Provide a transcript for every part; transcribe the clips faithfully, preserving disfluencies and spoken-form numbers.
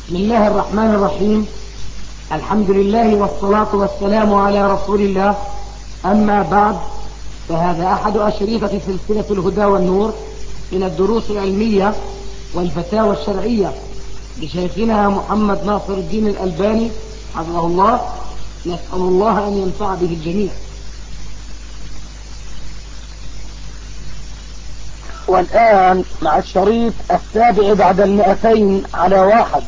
بسم الله الرحمن الرحيم. الحمد لله والصلاة والسلام على رسول الله. أما بعد، فهذا أحد أشرطة سلسلة الهدى والنور من الدروس العلمية والفتاوى الشرعية لشيخنا محمد ناصر الدين الألباني حفظه الله. نسأل الله أن ينفع به الجميع. والآن مع الشريط السابع بعد المئتين على واحد.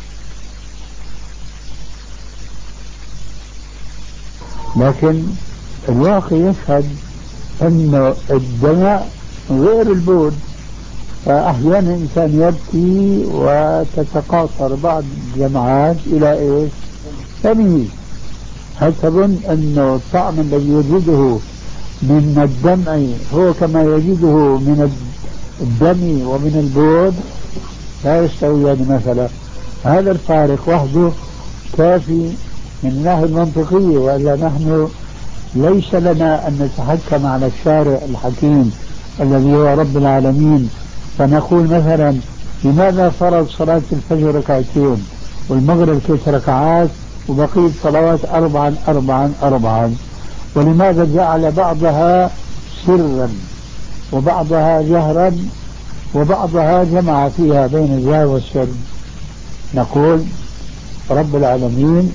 لكن الواقع يشهد أن الدمع غير البول، فأحيانا الإنسان يبكي وتتقاطر بعض الدمعات إلى إيش؟ تمييز. هل تظن أن الطعم الذي يجده من الدمع هو كما يجده من الدم ومن البول؟ لا يستويان مثلا. هذا الفارق وحده كافي من الناحية المنطقية، وإلا نحن ليس لنا أن نتحكم على الشارع الحكيم الذي هو رب العالمين، فنقول مثلا لماذا فرض صلاة الفجر ركعتين والمغرب ثلاث ركعات وبقية صلوات أربعا أربعا أربعا، ولماذا جعل بعضها سرا وبعضها جهرا وبعضها جمع فيها بين الجهر والسر؟ نقول رب العالمين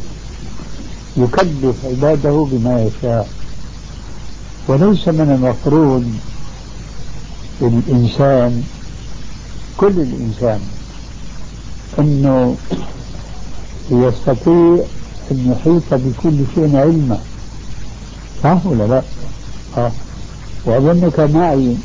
يكلف عباده بما يشاء، وليس من المفروض الإنسان كل الإنسان أنه يستطيع أن يحيط بكل شيء علما، صح ولا لا؟ آه. وأظنك معي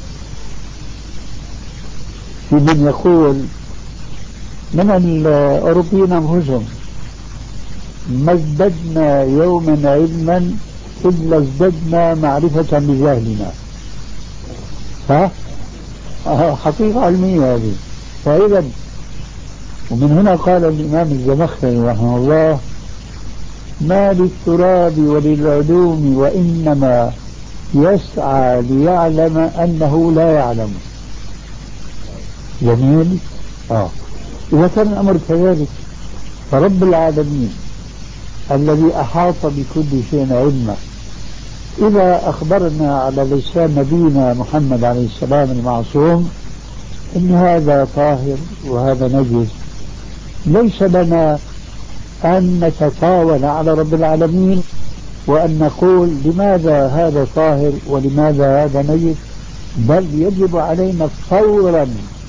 في من يقول من الأوروبيين أنفسهم ما ازددنا يوما علما إلا ازددنا معرفة بجهلنا. ها؟ آه حقيقة علمية هذه. فإذا ومن هنا قال الإمام الزمخشري رحمه الله: ما للتراب وللعلوم وإنما يسعى ليعلم أنه لا يعلم. جميل؟ آه. إذا كان الأمر كذلك، فرب العالمين الذي أحاط بكل شيء علما إذا أخبرنا على لسان نبينا محمد عليه السلام المعصوم إن هذا طاهر وهذا نجس، ليس لنا أن نتطاول على رب العالمين وأن نقول لماذا هذا طاهر ولماذا هذا نجس، بل يجب علينا فورا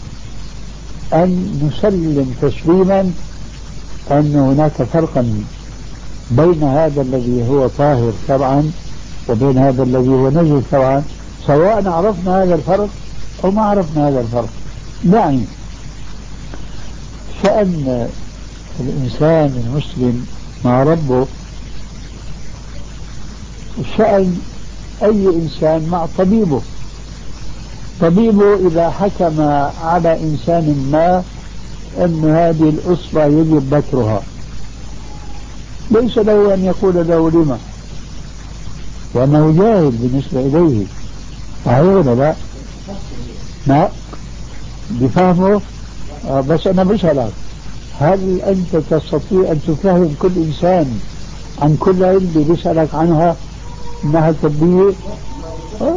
أن نسلم تسليما أن هناك فرقا بين هذا الذي هو طاهر شرعا وبين هذا الذي هو نجس شرعا، سواء عرفنا هذا الفرق أو ما عرفنا هذا الفرق. يعني شأن الإنسان المسلم مع ربه شأن أي إنسان مع طبيبه. طبيبه إذا حكم على إنسان ما أن هذه الأصبع يجب بترها، ليس له أن يقول له لما، وأنه جاهل بالنسبة إليه. صحيح ولا لا؟ لا بفهمه. آه بس أنا بسألك، هل أنت تستطيع أن تفهم كل إنسان عن كل علم بيسألك عنها إنها طبية؟ آه؟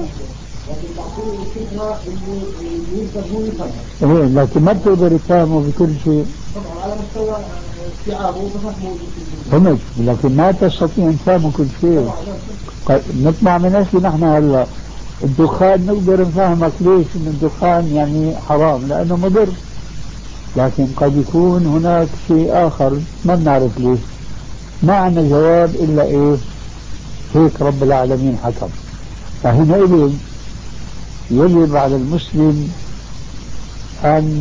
إيه، لكن ما بتقدر تفهمه بكل شيء. على مستوى استيعابه فهمت، لكن ما تستطيع أن تفهمه كل شيء. نطلع من أشي نحن هلا الدخان نقدر نفهمك ليش إن الدخان يعني حرام لأنه مضر، لكن قد يكون هناك شيء آخر ما بنعرف ليش. ما عندنا جواب إلا إيه؟ هيك رب العالمين حكم. فحينئذ يجب على المسلم أن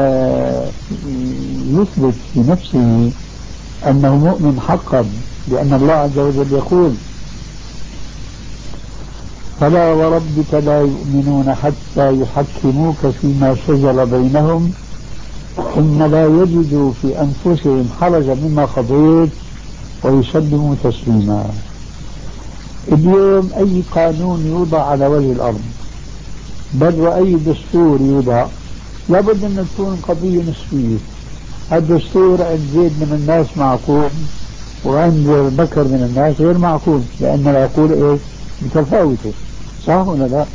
يثبت في نفسه أنه مؤمن حقا، لأن الله عز وجل يقول: فلا وربك لا يؤمنون حتى يحكموك فيما شجر بينهم ثم لا يجدوا في أنفسهم حرجا مما قضيت ويسلموا تسليما. اليوم أي قانون يوضع على وجه الأرض بل وأي دستور يوضع لابد أن تكون قضية نسبية. الدستور عند زيد من الناس معقول وعند بكر من الناس غير معقول، لأن العقول إيه متفاوتة، صح ولا لا؟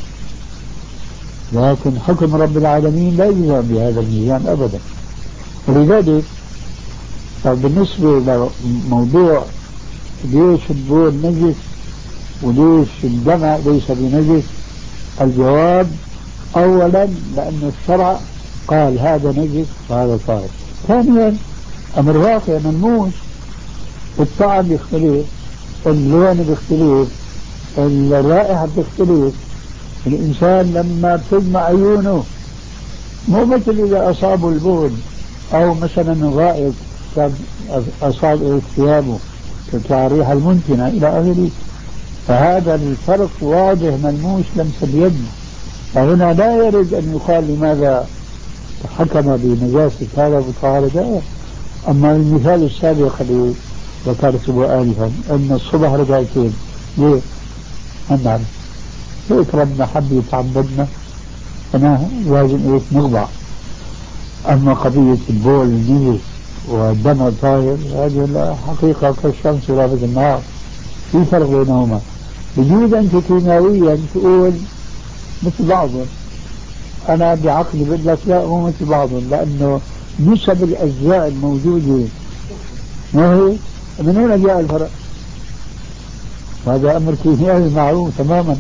لكن حكم رب العالمين لا يلزم بهذا الميزان أبدا. ولذلك بالنسبة لموضوع ليش البول نجس وليش الدمع ليس بنجس، الجواب أولا لأن الشرع قال هذا نجس وهذا طاهر. ثانيا أمر واقع ملموس، الطعم يختلف، اللون بيختلف، الرائحة بتختلف. الإنسان لما بتجمع عيونه مو مثل إذا أصابه البول أو مثلا غائط أصاب ثيابه كالريحة المنتنة إلى آخره، فهذا الفرق واضح ملموس لمس اليد. فهنا لا يرد أن يقال لماذا حكم بنجاسة هذا بطهارة ذاك. أما المثال السابق الذي ذكرته آنفا أن الصبح ركعتين، ليه؟ ما نعرف، هيك ربنا حب يتعبدنا أنا لازم إيه نخضع. أما قضية البول النجس والدم الطاهر هذه الحقيقة كالشمس ورابط النهار، في فرق بينهما. بجوز أنت كيميائيا تقول مثل بعضهم، أنا بعقلي بقول لك لا مو مثل بعضهم، لأنه نسب الأجزاء الموجودة ما هي من هنا جاء الفرق. هذا أمر كيميائي معروف تماما.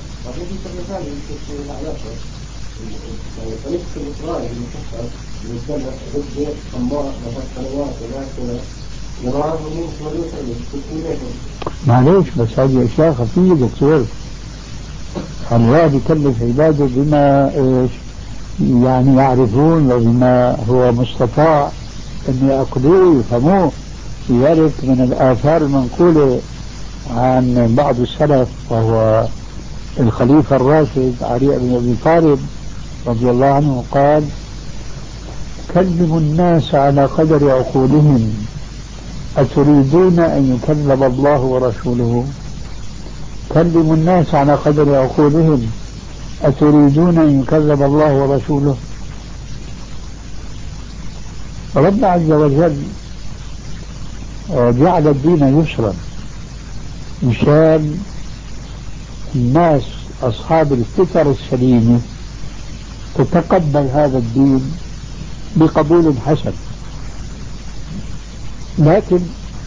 معليش بس هذه أشياء خفية دكتور، الواحد يكلف عباده بما إيش يعني يعرفون وبما هو مستطاع أن يأخذوه يفهموه. لذلك من الآثار المنقولة عن بعض السلف وهو الخليفة الراشد علي بن أبي طالب رضي الله عنه قال: كلموا الناس على قدر عقولهم، أتريدون أن يكذب الله ورسوله؟ كلموا الناس على قدر عقولهم، أتريدون أن يكذب الله ورسوله؟ رب عز وجل جعل الدين يسرا مشان الناس أصحاب الفطر السليمة تتقبل هذا الدين بقبول حسن. لكن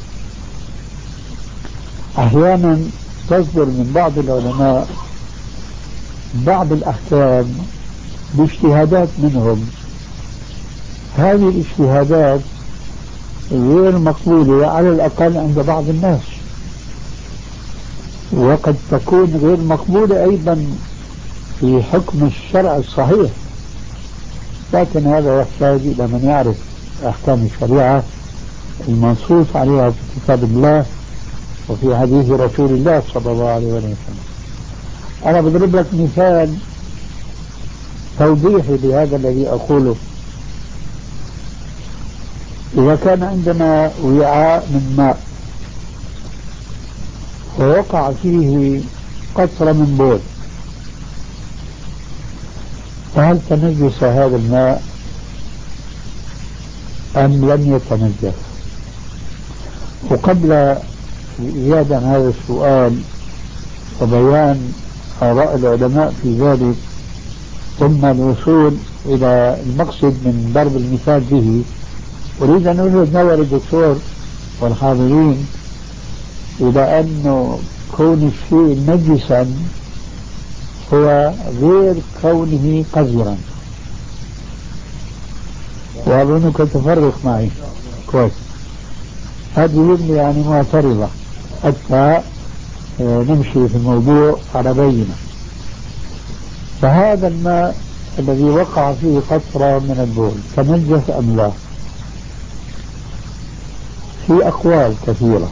أحيانا تصدر من بعض العلماء بعض الأحكام باجتهادات منهم، هذه الاجتهادات غير مقبولة على الأقل عند بعض الناس، وقد تكون غير مقبولة أيضا في حكم الشرع الصحيح. لكن هذا يحتاج إلى من يعرف أحكام الشريعة المنصوص عليها في كتاب الله وفي حديث رسول الله صلى الله عليه وسلم. أنا بضرب لك مثال توضيحي لهذا الذي أقوله. إذا كان عندنا وعاء من ماء ووقع فيه قطرة من بول، فهل تنجس هذا الماء أم لم يتنجس؟ وقبل زيادة عن هذا السؤال وبيان آراء العلماء في ذلك ثم الوصول إلى المقصد من ضرب المثال به، أريد أن أوجد نظر الدكتور والحاضرين إلى أن كون الشيء نجسا هو غير كونه قذرا. وأظنك تفرق معي كويس. هذه يعني معترضة حتى نمشي في الموضوع على بينة. فهذا الماء الذي وقع فيه قطرة من البول تنجس أم لا؟ في أقوال كثيرة.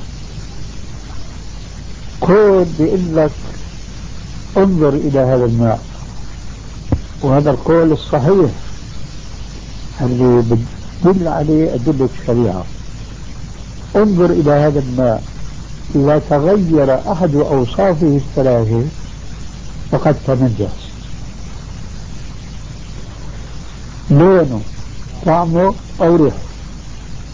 قول بيقول لك انظر إلى هذا الماء، وهذا القول الصحيح اللي بتدل عليه أدلة الشريعة. انظر إلى هذا الماء، إذا تغير أحد أوصافه الثلاثة فقد تنجس: لونه، طعمه، أو ريحه.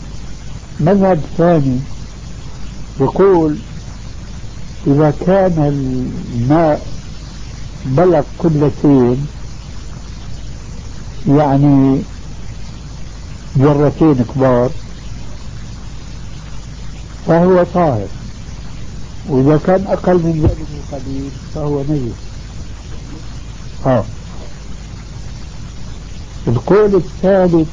مذهب ثاني يقول إذا كان الماء بلغ قلتين يعني جرتين كبار فهو طاهر، وإذا كان أقل من ذلك بقليل فهو نجس. آه. القول الثالث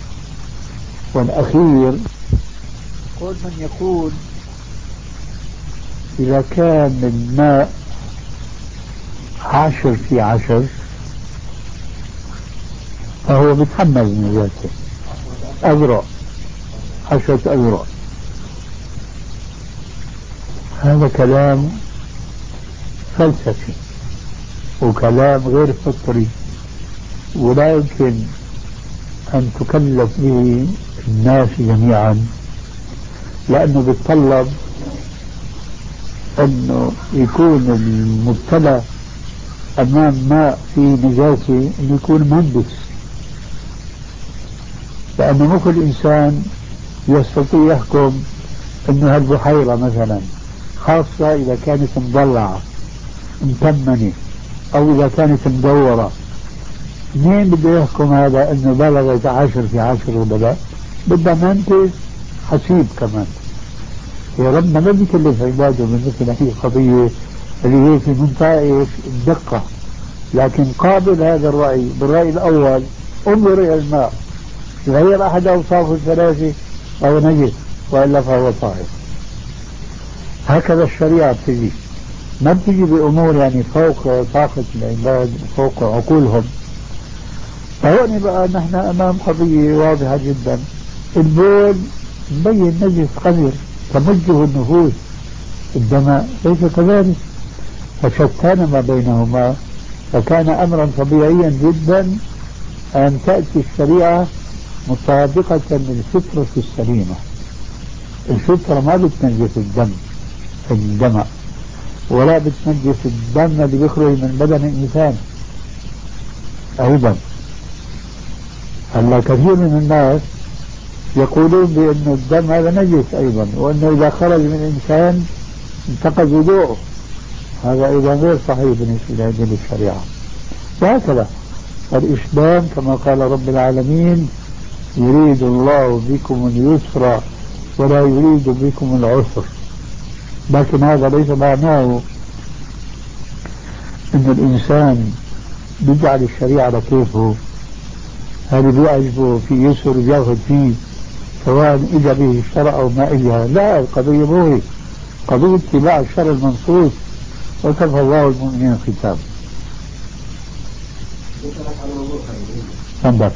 والأخير قول من يقول إذا كان الماء عشر في عشر فهو بيتحمل نجاسة أذرع، عشرة أذرع. هذا كلام فلسفي وكلام غير فطري، ولا يمكن أن تكلف به الناس جميعا، لأنه بيتطلب أنه يكون المبتلى أمام ماء في نجاسة أنه يكون مهندس، لأنه مو كل إنسان يستطيع يحكم أنه هالبحيرة مثلا، خاصة إذا كانت مضلعة متمنة أو إذا كانت مدورة، مين بده يحكم هذا أنه بلغت عشر في عشر ولا لا؟ بدها مهندس حسيب كمان. يا ربنا ما بيكلف عباده من مثل هذه القضية اللي هي في منطقة الدقة، لكن قابل هذا الرأي بالرأي الأول. انظر إلى الماء، غير أحد أوصافه الثلاثة فهو نجس وإلا فهو طاهر. هكذا الشريعة بتجي، ما بتجي بأمور يعني فوق طاقة العباد فوق عقولهم. فهون بقى نحن أمام قضية واضحة جدا، البول مبين نجس قذر تمجه النفوس، الدماء ليس كذلك، فشتان ما بينهما. فكان أمرا طبيعيا جدا أن تأتي الشريعة مطابقة للفطرة السليمة. الفطرة ما بتنجس الدم الدماء ولا بتنجس الدم اللي بيخرج من بدن الإنسان أيضا. هلا كثير من الناس يقولون بأن الدم هذا نجس أيضا، وأنه إذا خرج من الإنسان انتقض وضوءه، هذا أيضا غير صحيح بالنسبة لهذه الشريعة. وهكذا الإسلام كما قال رب العالمين يريد الله بكم اليسر ولا يريد بكم العسر، لكن هذا ليس معناه أن الإنسان بيجعل الشريعة على كيفه، هذا بيعجبه في يسر بياخذ فيه سواء إجا به الشرع أو ما إجا. لا، القضية مو هيك، قضية اتباع الشرع المنصوص، وكفى الله المؤمنين القتال. تفضل.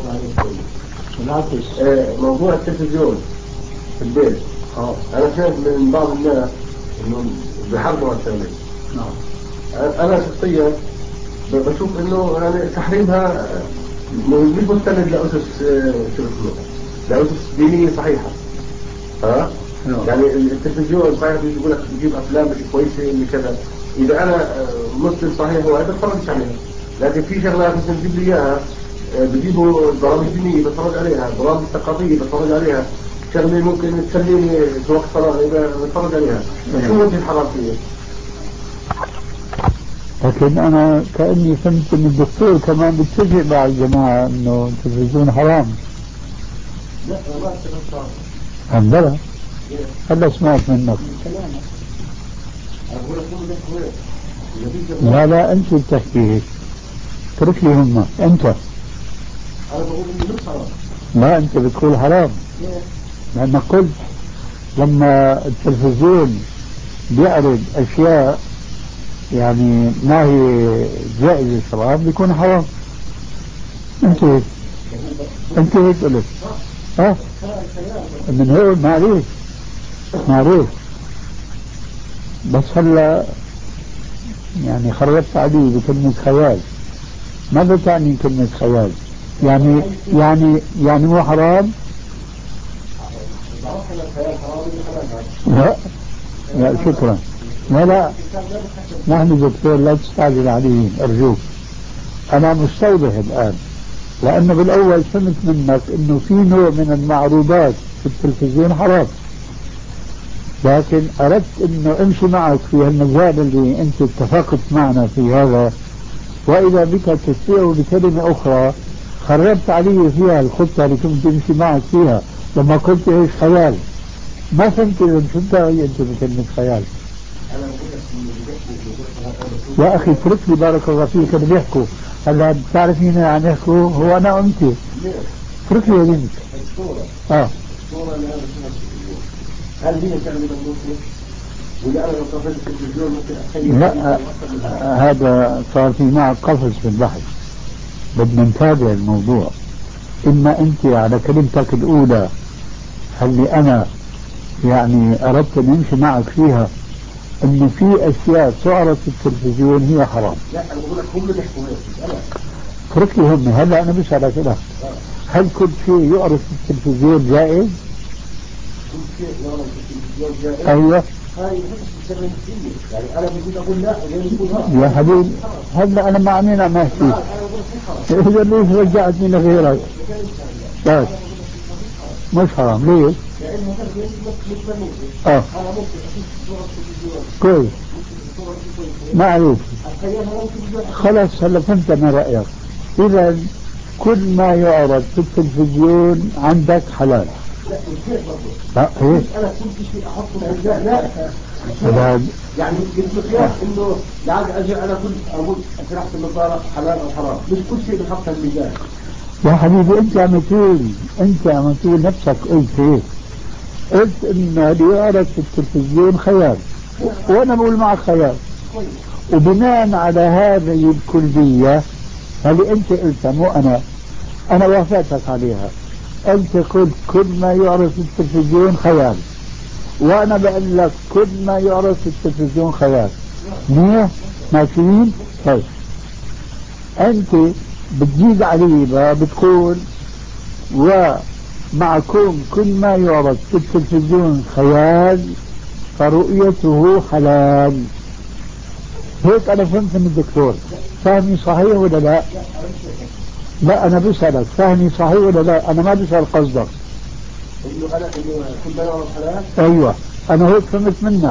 موضوع التلفزيون في البيت، أنا شايف من بعض الناس إنه بحرموا التلفزيون. أنا شخصيا بشوف إنه يعني تحريمها مش مستند لأسس شو اسمه لأسس دينية صحيحة. ها؟ يعني التلفزيون صحيح بيقول لك بيجيب أفلام مش كويسة اللي كذا، إذا أنا مسلم صحيح هو أنا بتفرج عليها، لكن في شغلات مثل بيجيب لي إياها بجيبوا برامج دينية بتفرج عليها، برامج ثقافية بتفرج عليها، شغلة ممكن تسليني في وقت فراغي بتفرج عليها. شو وجه الحرام فيه؟ لكن أنا كأني فهمت من الدكتور كمان بتفق مع الجماعة إنه التلفزيون حرام. لا ما اتفق. عندنا هلا سمعت منك. لا لا أنت بتحكي هيك، اترك لي هم أنت. أنا بقول إنه مش حرام. لا أنت بتقول حرام، لأنك قلت لما التلفزيون بيعرض أشياء يعني ما هي جائزة شرعا بيكون حرام. انت هيك انت هيك قلت. ها من هون معروف معروف، بس هلا يعني خرجت عليه بكلمة خيال. ماذا تعني كلمة خيال؟ يعني يعني يعني مو حرام؟ لا لا شكرا. لا لا نحن دكتور لا تستعجل علي أرجوك. أنا مستوضح الآن، لأنه بالأول فهمت منك إنه في نوع من المعروضات في التلفزيون حرام، لكن أردت أنه أمشي معك في المجال اللي أنت اتفقت معنا في هذا، وإذا بك تسيء بكلمة أخرى خربت علي فيها الخطة اللي كنت أمشي معك فيها لما قلت إيش خيال. ما فهمت إذا شو بتعني أنت بكلمة خيال. يا أخي اترك لي بارك الله فيك اللي بيحكوا. هلا بتعرف مين عم يحكوا؟ هو أنا وأنت. اترك لي يا بنت. آه. هل هي تعمل الموسيقى؟ ولا أنا لو طفلت التلفزيون ممكن لا آه هذا صار في معك قفز في البحث، بدنا نتابع الموضوع. إما أنت على كلمتك الأولى اللي أنا يعني أردت أن أمشي معك فيها إنه في أشياء تعرض في التلفزيون هي حرام. لا أنا بقول لك هم اللي بيحكوا هيك. اترك لي هم. هلا أنا بسألك أنا هل كل شيء يعرض في التلفزيون جائز؟ كل شيء يعرض في التلفزيون جائز؟ أيوه. هاي يعني أنا بقول أقول لا غير يا حبيبي هلا أنا مع مين عم أحكي؟ إذا ليش رجعتني لغيرك؟ طيب مش حرام ليش؟ لأنه اه كويس معروف. خلاص هلا فهمت أنا رأيك. إذا كل ما يعرض في التلفزيون عندك حلال. لا ايه انا كل شيء احطه لا لا يعني بالمقياس انه يعني اجي انا كنت اقول اشرح النظاره حلال او حرام، مش كل شيء بحط في الميزان. يا حبيبي انت عم تقول انت عم تقول نفسك قلت هيك، قلت ان اللي يعرض في التلفزيون خيال وانا بقول معك خيال، وبناء على هذه الكلية اللي انت قلتها مو انا انا وافقتك عليها. انت قلت كل ما يعرض في التلفزيون خيال وانا بقول لك كل ما يعرض في التلفزيون خيال. منيح ماشيين. طيب انت بتزيد علي بقى بتقول ومعكم كل ما يعرض في التلفزيون خيال فرؤيته حلال. هيك انا فهمت من الدكتور. فهمي صحيح ولا لا؟ لا انا بسألك فهمي صحيح ولا لا؟ انا ما بسأل قصدك. انه انا انه كل ما يعرض حلال. ايوه انا هيك فهمت منك.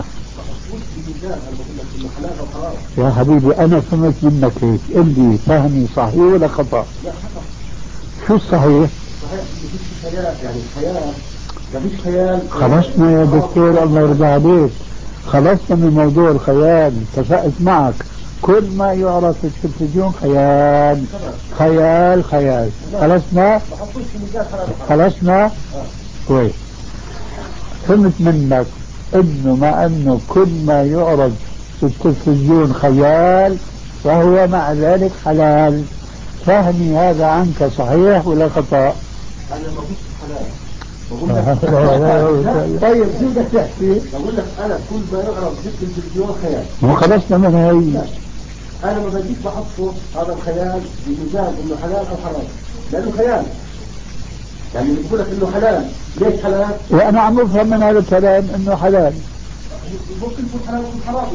يا حبيبي انا فهمت منك هيك. قل لي فهمي صحيح ولا خطأ؟ لا خطأ. شو الصحيح؟ صحيح مفيش خيال، يعني خيال مفيش خيال. خلصنا يا دكتور الله يرضى عليك، خلصنا من موضوع الخيال. اتفقت معك كل ما يعرض في التلفزيون خيال خيال خيال. خلصنا خلصنا كويس. فهمت منك انه مع انه كل ما يعرض في التلفزيون خيال فهو مع ذلك حلال. فهمي هذا عنك صحيح ولا خطأ؟ انا ما قلت حلال بقول لك طيب شو بدك تحكي؟ بقول لك انا كل ما يعرض في التلفزيون خيال. مو خلصنا من هي. انا ما بديش بحطه هذا الخيال بميزان انه حلال او حرام، لانه خيال. يعني بقول لك انه حلال، ليش حلال؟ وانا عم افهم من هذا الكلام انه حلال. ممكن يكون حلال ويكون حرام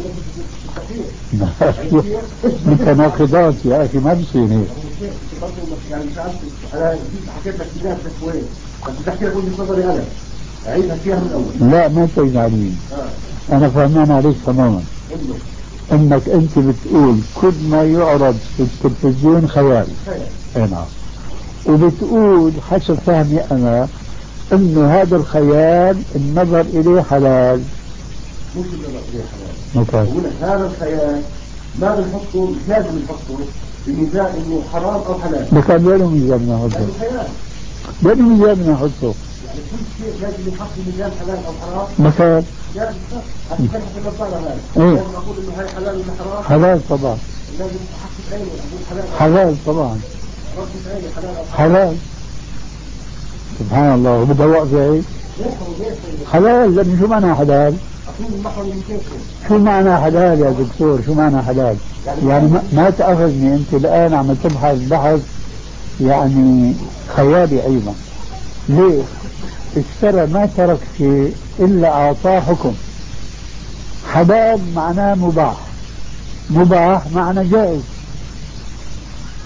اذا متناقضات يا اخي ما بصير هيك. يعني مش عارف انا حكيت لك اياها شوي بس بحكي لك وجهه نظري انا اعيدها فيها من الاول. لا ما تعيد علي. آه. انا فهمان عليك تماما انك انت بتقول كل ما يعرض في التلفزيون خيال. اي نعم. وبتقول حسب فهمي انا انه هذا الخيال النظر اليه حلال. مش النظر اليه حلال. مثلا بقول لك هذا الخيال ما بنحطه مش لازم نحطه بميزان انه حرام او حلال. لكن وين ميزان نحطه؟ لانه خيال. وين ميزان نحطه؟ يعني كل شيء لازم يحط بميزان حلال او حرام. مثلا لازم حتى كلمة النصارى هذا. ايه؟ لازم اقول انه هاي حلال ولا حرام؟ حلال طبعا. لازم احط عيني اقول حلال. حلال طبعا. ربي عيني حلال او حلال. سبحان الله وبدها وقفة هيك؟ حلال. لأن شو معنى حلال؟ شو معنى حلال يا دكتور؟ شو معنى حلال؟ يعني ما, ما تأخذني أنت الآن عم تبحث بحث يعني خيالي أيضا. ليه؟ اشترى ما ترك شيء إلا أعطاه حكم. حلال معناه مباح، مباح معنى جائز.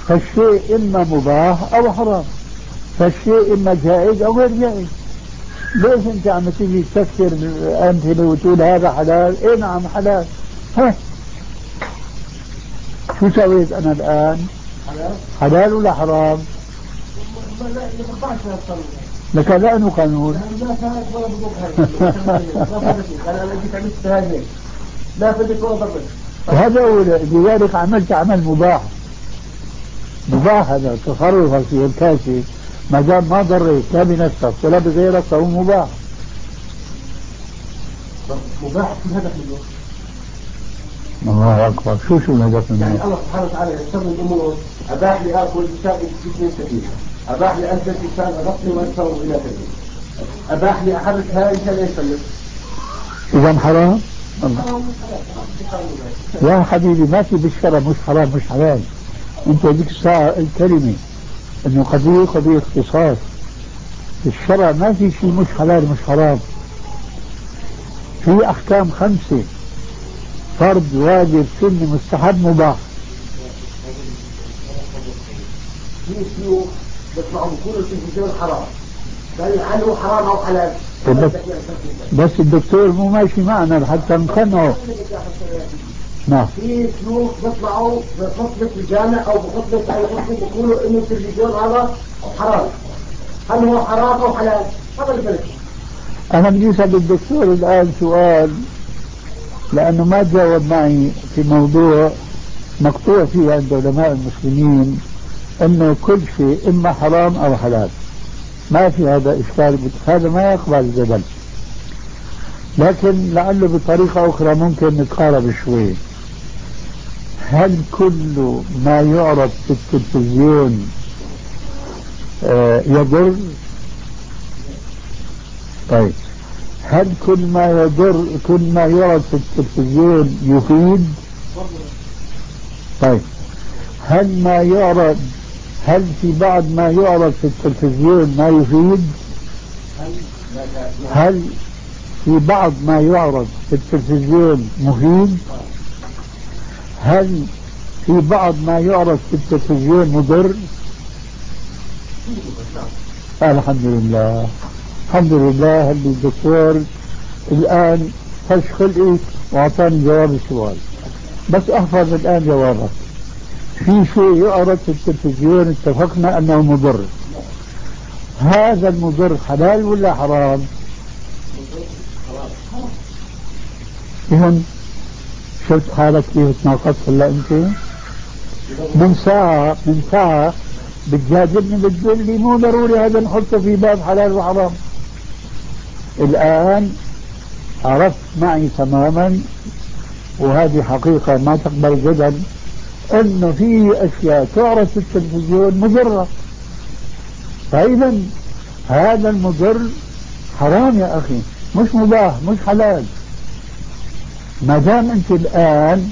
فالشيء إما مباح أو حرام، فالشيء إما جائز أو غير جائز. ليش انت عم تيجي تفسر امثله وتقول هذا حلال؟ ايه نعم حلال. ها شو سويت انا الان؟ حلال ولا حرام؟ لك لانه قانون. لا فدك ولا ضربك. هذا هو، لذلك عملت عمل مباح. مباح هذا تصرفك في الكاسي ما دام ما ضريت لا بنفسك ولا بغيرك فهو مباح. مباح في هدف منه. الله اكبر. شو شو الهدف منه؟ يعني الله سبحانه وتعالى يستخدم الامور. اباح لي اكل بسائل جسمي سليم، اباح لي البس لسان غطني وانصر الى كذا، اباح لي احرك هاي انسان يسلم. اذا حرام؟ الله. يا حبيبي ما في بالشرع مش حرام مش حلال. انت ذيك الساعة الكلمة انه قضية قضية اختصاص. في الشرع ما في شيء مش حلال مش حرام. في احكام خمسة: فرض واجب سنة مستحب مباح. في شيوخ بيطلعوا بيقولوا التلفزيون حرام، قال هل هو حرام او حلال؟ بس, بس الدكتور مو ماشي معنا حتى نقنعه. نعم. في شيوخ بيطلعوا بخطبة الجامع او بخطبة على خطبة بيقولوا انه التلفزيون هذا حرام، هل هو حرام او حلال؟ هذا الفرق. انا بدي اسال الدكتور الان سؤال لانه ما تجاوب معي في موضوع مقطوع فيه عند علماء المسلمين انه كل شيء اما حرام او حلال. ما في هذا اشكال، هذا ما يقبل الجدل. لكن لعله بطريقة اخرى ممكن نتقارب شوي. هل كل ما يعرض في التلفزيون آه يضر؟ طيب هل كل ما يضر كل ما يعرض في التلفزيون يفيد؟ طيب هل ما يعرض هل في بعض ما يعرض في التلفزيون ما يفيد؟ هل في بعض ما يعرض في التلفزيون مفيد؟ هل في بعض ما يعرض في التلفزيون مضر؟ الحمد لله الحمد لله. هل الدكتور الآن فش خلقي وأعطاني جواب السؤال، بس أحفظ الآن جوابك. في شيء يعرض في التلفزيون اتفقنا أنه مضر، هذا المضر حلال ولا حرام؟ إذن شفت حالك كيف تناقضت هلا أنت؟ من ساعة من ساعة بتجادلني بتقول لي مو ضروري هذا نحطه في باب حلال وحرام. الآن عرفت معي تماما، وهذه حقيقة ما تقبل جدل، انه في اشياء تعرض في التلفزيون مضرة. فاذا هذا المضر حرام يا اخي، مش مباح مش حلال. ما دام انت الان،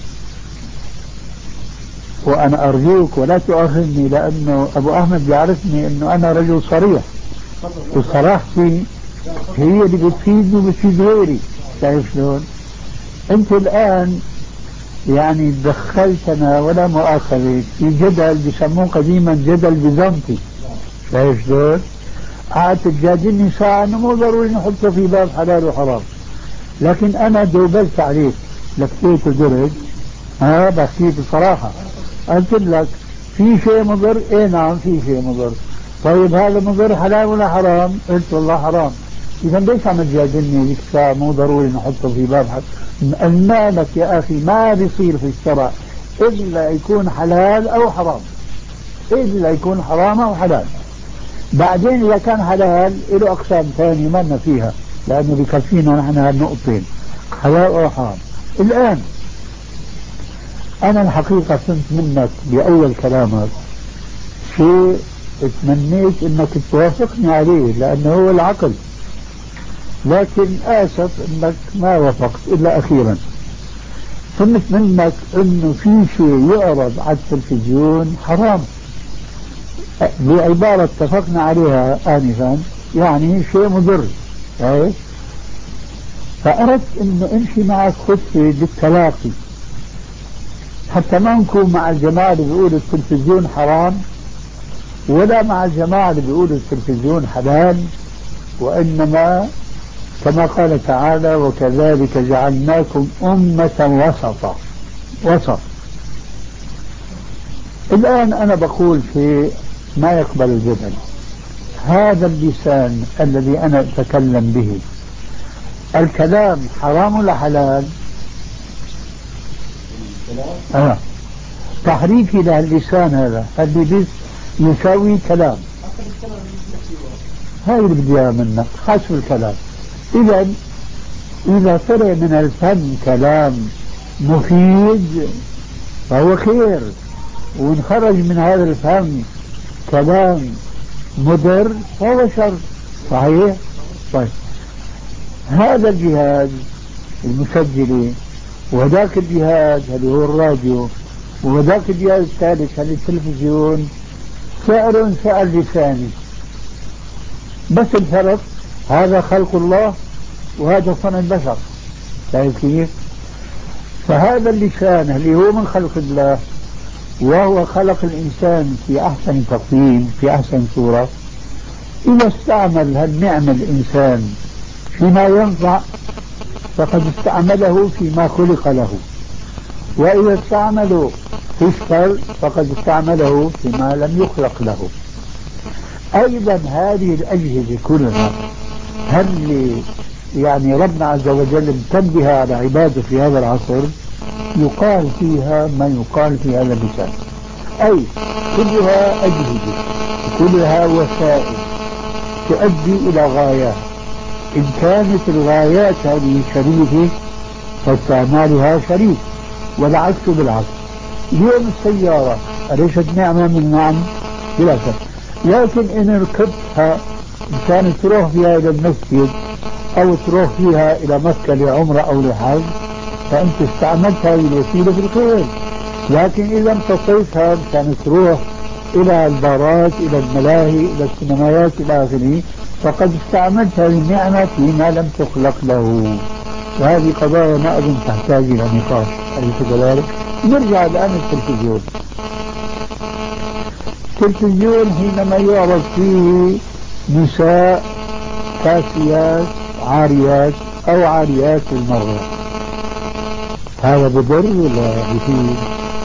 وانا ارجوك ولا تؤاخذني لانه ابو احمد بيعرفني انه انا رجل صريح، وصراحتي هي اللي بتفيدني وبتفيد غيري. شايف شلون؟ انت الان يعني دخلتنا ولا مؤاخذة في جدل بيسموه قديما جدل بيزنطي. شايف شلون؟ قعدت تجادلني ساعة انه مو ضروري نحطه في باب حلال وحرام، لكن انا دوبلت عليك لفيت ودرج. ها بحكي بصراحة، قلت لك في شيء مضر. ايه نعم في شيء مضر. طيب هذا مضر حلال ولا حرام؟ قلت والله حرام. اذا ليش عم تجادلني ذيك الساعة مو ضروري نحطه في باب حلال؟ المالك يا أخي ما بيصير في الشرع إلا يكون حلال أو حرام، إلا يكون حرام أو حلال. بعدين إذا كان حلال له أقسام ثانية ما فيها، لأنه بكفينا نحن هالنقطتين حلال أو حرام. الآن أنا الحقيقة فهمت منك بأول كلامك شيء تمنيت أنك توافقني عليه لأنه هو العقل، لكن آسف أنك ما وافقت إلا أخيرا. فهمت منك أنه في شيء يعرض على التلفزيون حرام بعبارة اتفقنا عليها آنفا، يعني شيء مضر. فأردت أنه أمشي معك خطة بالتلاقي حتى ما نكون مع الجماعة اللي بيقولوا التلفزيون حرام، ولا مع الجماعة اللي بيقولوا التلفزيون حلال، وإنما كما قال تعالى وكذلك جعلناكم أمة وسطا وسط. الآن أنا بقول في ما يقبل الجدل، هذا اللسان الذي أنا أتكلم به الكلام حرام ولا حلال؟ آه. تحريكي للسان هذا اللي بس يساوي كلام، هاي اللي بدي اياها منك حسب الكلام. إذا إذا طلع من الفم كلام مفيد فهو خير، وإن خرج من هذا الفم كلام مضر فهو شر. صحيح؟ طيب هذا الجهاز المسجل وذاك الجهاز اللي هو الراديو وذاك الجهاز الثالث اللي التلفزيون سعر سعر لساني، بس الفرق هذا خلق الله وهذا صنع البشر. شايف كيف؟ فهذا اللسان اللي هو من خلق الله وهو خلق الإنسان في أحسن تقويم في أحسن صورة، إذا استعمل هالنعمة الإنسان فيما ينفع فقد استعمله فيما خلق له، وإذا استعمله في الشر فقد استعمله فيما لم يخلق له. أيضا هذه الأجهزة كلها هل يعني ربنا عز وجل انتبه على عباده في هذا العصر يقال فيها ما يقال في هذا اللسان، أي كلها أجهزة كلها وسائل تؤدي إلى غايات، إن كانت الغايات هذه شريفة فاستعمالها شريف والعكس بالعكس. اليوم السيارة أليست نعمة من النعم؟ بلا شك، لكن إن ركبتها إن كانت تروح فيها إلى المسجد أو تروح فيها إلى مكة لعمرة أو لحج فأنت استعملت هذه الوسيلة في الخير. لكن إذا امتصيتها كانت تروح إلى البارات إلى الملاهي إلى السينمايات إلى آخره فقد استعملت هذه النعمة فيما لم تخلق له. وهذه قضايا ما أظن تحتاج إلى نقاش، أليس كذلك؟ نرجع الآن للتلفزيون. التلفزيون حينما يعرض فيه نساء كاسيات عاريات أو عاريات بالمرة هذا بضر ولا بفيد؟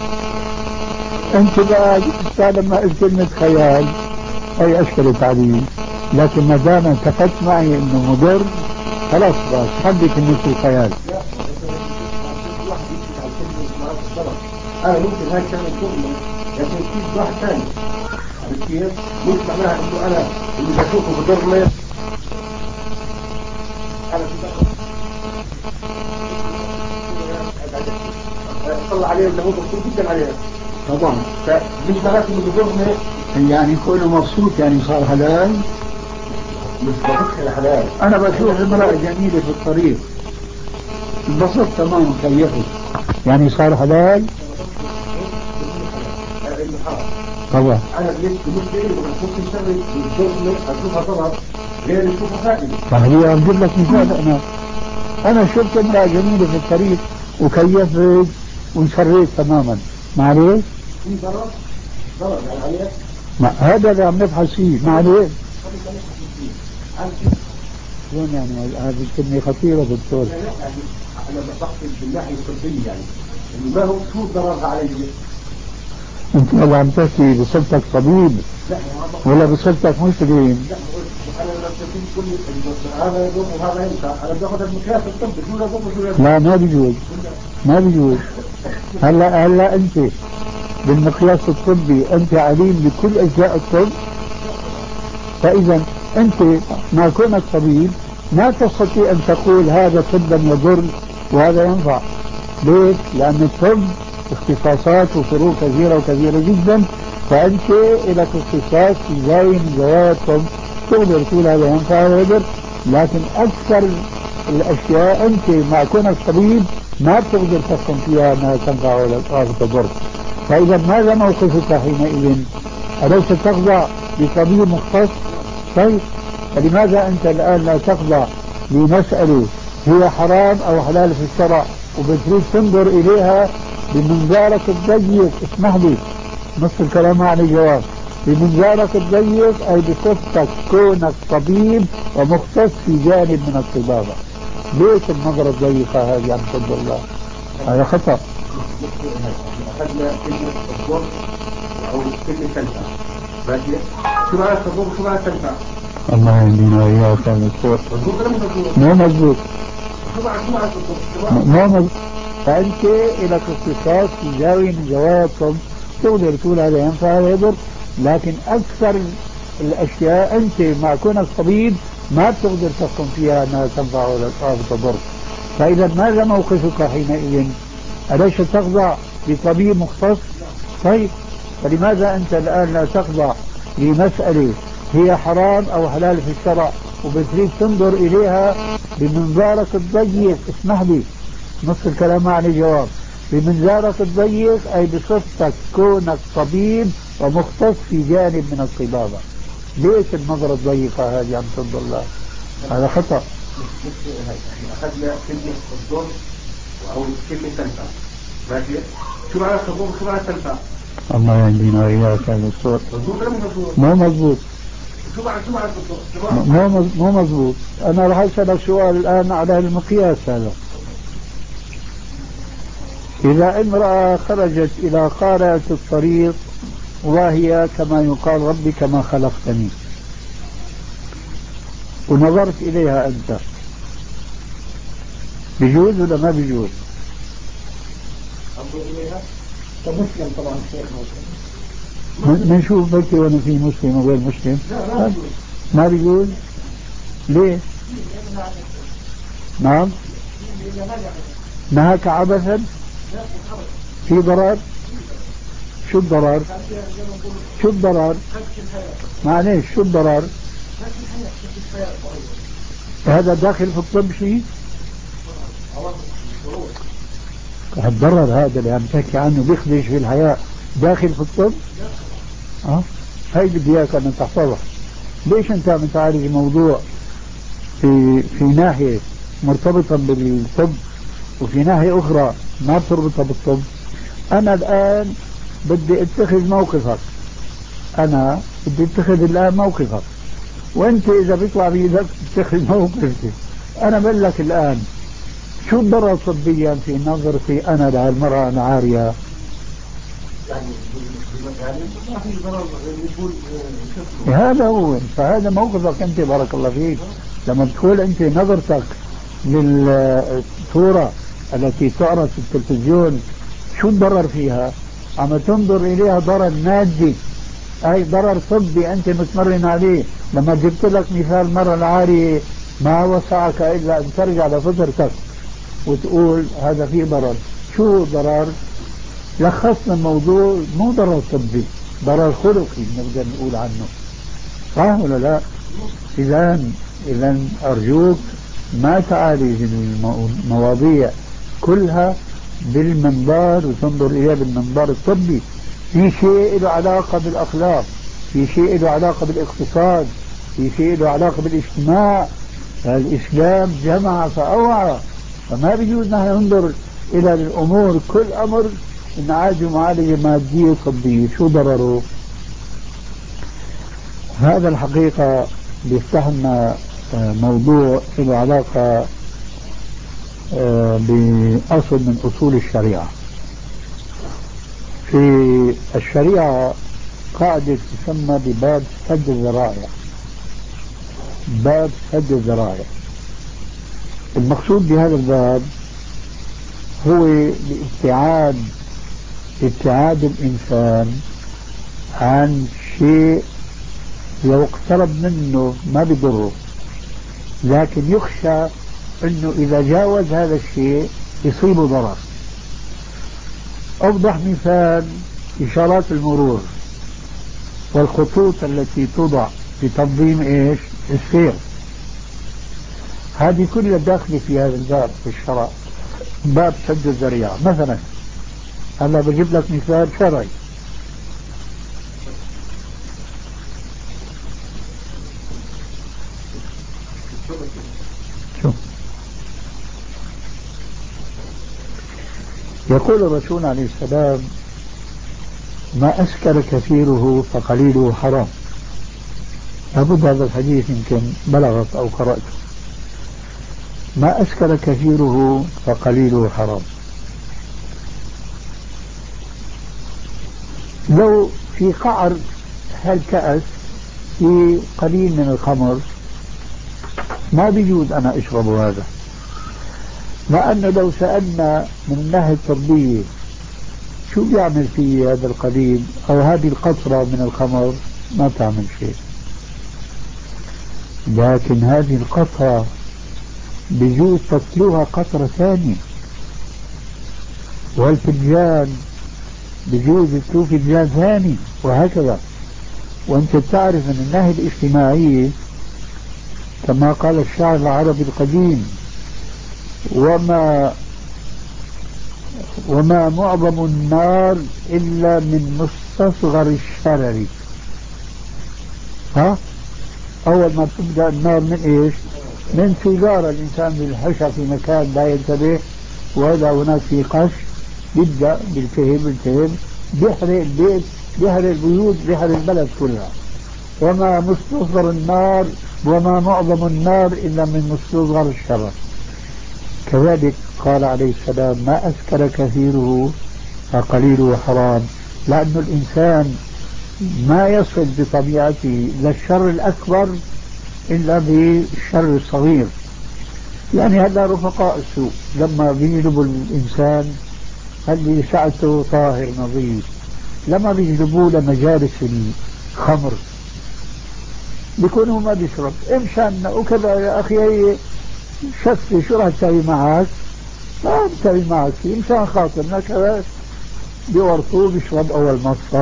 أنت بقى لما قلت كلمة خيال أي أشكلت علي، لكن ما دام اتفقت معي إنه مضر خلاص بقى خلي كلمة الخيال. أنا ممكن هاي كانت تؤمن لكن في واحد ثاني عرفت كيف؟ مش معناها إنه أنا اللي بشوفه بضرني أنا صلى عليه اللي هو مبسوط جدا عليه طبعا، فمش معناته إنه بضرني يعني كونه مبسوط يعني صار حلال. مش بضرني حلال. أنا بشوف امرأة جميلة في الطريق انبسط تمام كيفت يعني صار حلال. طبعا أنا ليش بمشكلة وبشوف الشغل بالضرني أشوفها طبعا غير يشوفها فائدة. فهي أجيب لك مثال، أنا أنا شفت امرأة جميلة في الطريق وكيفت وانشريت تماما، معليش؟ في ضرر؟ ضرر يعني عليه؟ ما هذا اللي عم نبحث فيه، معليش؟ شلون يعني هذه الكلمة خطيرة دكتور؟ يعني أنا بحث بالناحية الطبية يعني إنه ما هو شو ضررها عليه؟ أنت اللي عم تحكي بصفتك طبيب ولا بصفتك مسلم؟ لا أنا لما تقول كل هذا يضر وهذا ينفع أنا باخذ المقياس الطبي شو يضر وشو ينفع؟ لا ما بيجوز ما بيجوز. هلا هلا أنت بالمقياس الطبي أنت عليم بكل أجزاء الطب، فإذا أنت ما كونك طبيب ما تستطيع أن تقول هذا طبا يضر وهذا ينفع. ليش؟ لأن الطب اختصاصات وفروق كثيرة وكثيرة جدا، فأنت لك اختصاص في زاوية من زوايا الطب تقدر تقول هذا ينفع وهذا يضر، لكن أكثر الأشياء أنت مع كونك طبيب ما بتقدر تفهم فيها أنها تنفع ولا تضر. فإذا ماذا موقفك حينئذ؟ أليس تخضع لطبيب مختص؟ طيب فلماذا أنت الآن لا تخضع لمسألة هي حرام أو حلال في الشرع وبتريد تنظر إليها بمنظارك الضيق؟ اسمح لي نص الكلام عن الجواب. بمنظارك الضيق أي بصفتك كونك طبيب ومختص في جانب من الطبابة. ليش النظرة الضيقة هذه عبد الله؟ هذا خطأ. أخذنا كلمة الضر أو كلمة تنفع. ماشي؟ شو معنى الضر وشو معنى تنفع؟ الله يهدينا وإياك يا دكتور. مو مضبوط. شو معنى شو معنى الضر؟ مو مضبوط. فأنت لك اختصاص في زاوية من زواياكم تقدر تقول هذا ينفع هذا يضر، لكن أكثر الأشياء أنت مع كونك طبيب ما بتقدر تحكم فيها أنها تنفع أو تضر. فإذا ماذا موقفك حينئذ؟ أليس تخضع لطبيب مختص؟ طيب فلماذا أنت الآن لا تخضع لمسألة هي حرام أو حلال في الشرع وبتريد تنظر إليها بمنظارك الضيق؟ اسمح لي نص الكلام عليه جواب. بمنظارك الضيق أي بصفتك كونك طبيب ومختص في جانب من الطبابة. ليش النظرة الضيقة هذه عبد الله؟ هذا خطأ. أخذنا كلمة الضر أو كلمة تنفع. ماشي؟ شو معنى الضر وشو معنى تنفع؟ الله يهدينا وإياك يا دكتور. مو مضبوط. شو معنى شو معنى الضر؟ مو مو مضبوط. أنا راح أسألك سؤال الآن على المقياس هذا. إذا امرأة خرجت إلى قارعة الطريق وهي كما يقال ربي كما خلقتني ونظرت إليها أنت، بيجوز ولا ما بيجوز؟ أنظر إليها كمسلم طبعا الشيخ بنشوف بكي وانا في مسلم وغير مسلم. لا لا ما بيجوز. ليه؟ نعم نهاك عبثا في ضرر. شو الضرر؟ شو الضرر؟ معليش شو الضرر؟ هذا داخل في الطب شيء؟ الضرر هذا اللي عم تحكي عنه بيخدش في الحياة داخل في الطب؟ اه هاي بدي اياك ان تحفظها. ليش انت عم تعالج موضوع في في ناحية مرتبطة بالطب وفي ناحية اخرى ما بتربطها بالطب؟ انا الان بدي اتخذ موقفك، انا بدي اتخذ الان موقفك، وانت اذا بيطلع بيدك تتخذ موقفك. انا بقول لك الان شو الضرر طبيا في نظرتي انا لهالمرأة العارية؟ هذا هو. فهذا موقفك انت بارك الله فيك. لما تقول انت نظرتك للصورة التي تعرض في التلفزيون شو الضرر فيها؟ عم تنظر اليها ضرر مادي، اي ضرر طبي انت متمرن عليه. لما جبت لك مثال مرة العارية ما وسعك الا ان ترجع لفطرتك وتقول هذا فيه ضرر. شو ضرر؟ لخصنا الموضوع مو ضرر طبي، ضرر خلقي نقدر نقول عنه، صح ولا لا؟ اذا اذا ارجوك ما تعالج المواضيع كلها بالمنظار وتنظر اليها بالمنظار الطبي. في شيء له علاقه بالاخلاق، في شيء له علاقه بالاقتصاد، في شيء له علاقه بالاجتماع. الاسلام جمع فاوعى، فما بيجوز نحن ننظر الى الامور كل امر نعالج معالجه ماديه طبيه. شو ضرره؟ هذا الحقيقه بيفتح لنا موضوع له علاقه بأصل من أصول الشريعة. في الشريعة قاعدة تسمى بباب سد الذرائع. باب سد الذرائع المقصود بهذا الباب هو الابتعاد ابتعاد الإنسان عن شيء لو اقترب منه ما بيضره، لكن يخشى انه اذا جاوز هذا الشيء يصيبه ضرر. اوضح مثال اشارات المرور والخطوط التي توضع لتنظيم ايش؟ السير. هذه كلها داخله في هذا الباب في الشرع، باب سد الذريعة. مثلا هلا بجيب لك مثال شرعي. شو يقول الرسول عليه السلام ما أسكر كثيره فقليله حرام. لابد هذا الحديث يمكن بلغت أو قرأته. ما أسكر كثيره فقليله حرام. لو في قعر هالكأس في قليل من الخمر ما بيجوز أنا أشرب هذا، مع أنه لو سألنا من الناحية الطبية شو بيعمل في هذا القليل أو هذه القطرة من الخمر ما تعمل شيء، لكن هذه القطرة بيجوز تتلوها قطرة ثانية، والفنجان بيجوز يتلو فنجان ثاني، وهكذا. وانت تعرف من الناحية الاجتماعية كما قال الشاعر العربي القديم: وما وما معظم النار إلا من مستصغر الشرر. ها؟ أول ما تبدأ النار من إيش؟ من سيجارة الإنسان بالحشا في مكان لا ينتبه، وإذا هناك في قش يبدأ بالتهب بالتهب بيحرق البيت، بيحرق البيوت، بيحرق البلد كلها. وما مستصغر النار وما معظم النار إلا من مستصغر الشرر. كذلك قال عليه السلام: ما أسكر كثيره فقليله حرام، لأن الإنسان ما يصل بطبيعته للشر الأكبر إلا بالشر الصغير. يعني هذا رفقاء السوء لما بيجلبوا الإنسان اللي شعته طاهر نظيف، لما بيجلبوه لمجالس الخمر بيكونوا ما بيشرب إمشان وكذا. يا أخي شفي شو راح تسوي معك؟ ما بتسوي معك شيء، إمشان خاطرنا كذا. بيورطوه بيشرب أول مصة،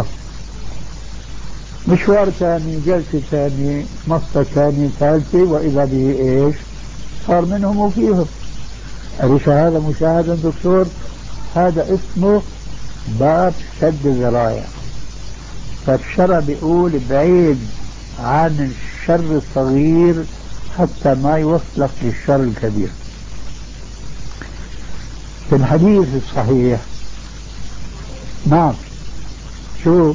مشوار ثاني، جلسة ثانية، مصة ثانية، ثالثة، وإذا به إيش؟ صار منهم وفيهم. أليس هذا مشاهدا دكتور؟ هذا اسمه باب سد الذرائع. فالشرع بيقول بعيد عن الشر الصغير حتى ما يوصلك للشر الكبير. في الحديث الصحيح، نعم، شو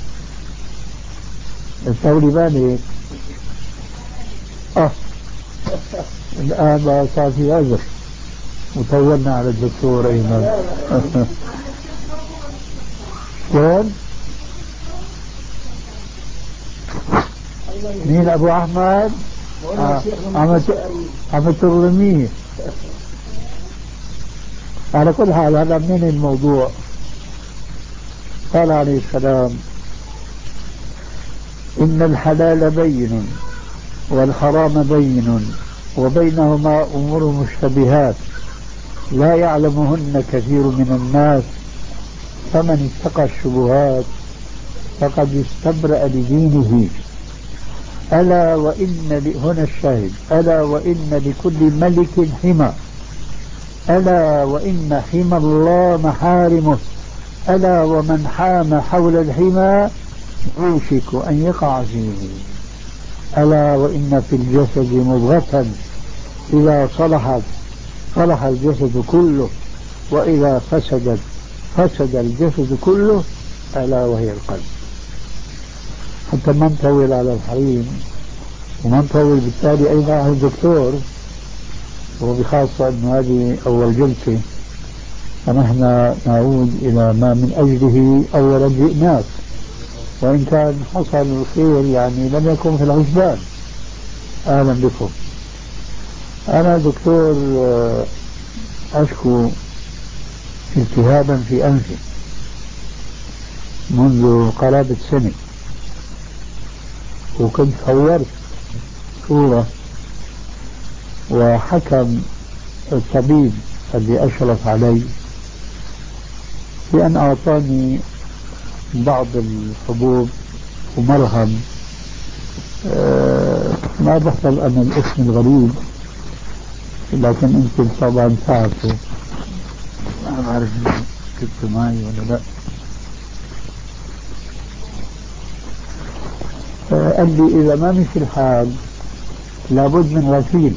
الثوري بالي؟ اه الآن صار في أزر وطولنا على الدكتور أيمن. شلون؟ مين أبو أحمد؟ عم ترميه. على كل حال هذا من الموضوع. قال عليه السلام: إن الحلال بين والحرام بين وبينهما أمور مشتبهات لا يعلمهن كثير من الناس، فمن اتقى الشبهات فقد استبرأ لدينه. ألا وإن هنا الشاهد: ألا وإن لكل ملك حمى، ألا وإن حمى الله محارمه، ألا ومن حام حول الحمى يوشك أن يقع فيه، ألا وإن في الجسد مضغة إذا صلحت صلح الجسد كله، وإذا فسدت فسد الجسد كله، ألا وهي القلب. حتى ما نطول على الحريم وما نطول بالتالي أيضا على الدكتور، وبخاصة أن هذه أول جلسة، فنحن نعود إلى ما من أجله أولا جئناك، وإن كان حصل الخير يعني لم يكن في الحسبان. أهلا بكم. أنا دكتور أشكو التهابا في أنفي منذ قرابة سنة، وكنت صورت صورة، وحكم الطبيب الذي أشرف علي بأن أعطاني بعض الحبوب ومرهم. أه ما بحصل أنا الاسم الغريب، لكن أنت طبعا تعرفوا. ما بعرف كنت معي ولا لا. أه قال لي إذا ما مشي الحال لابد من غسيل.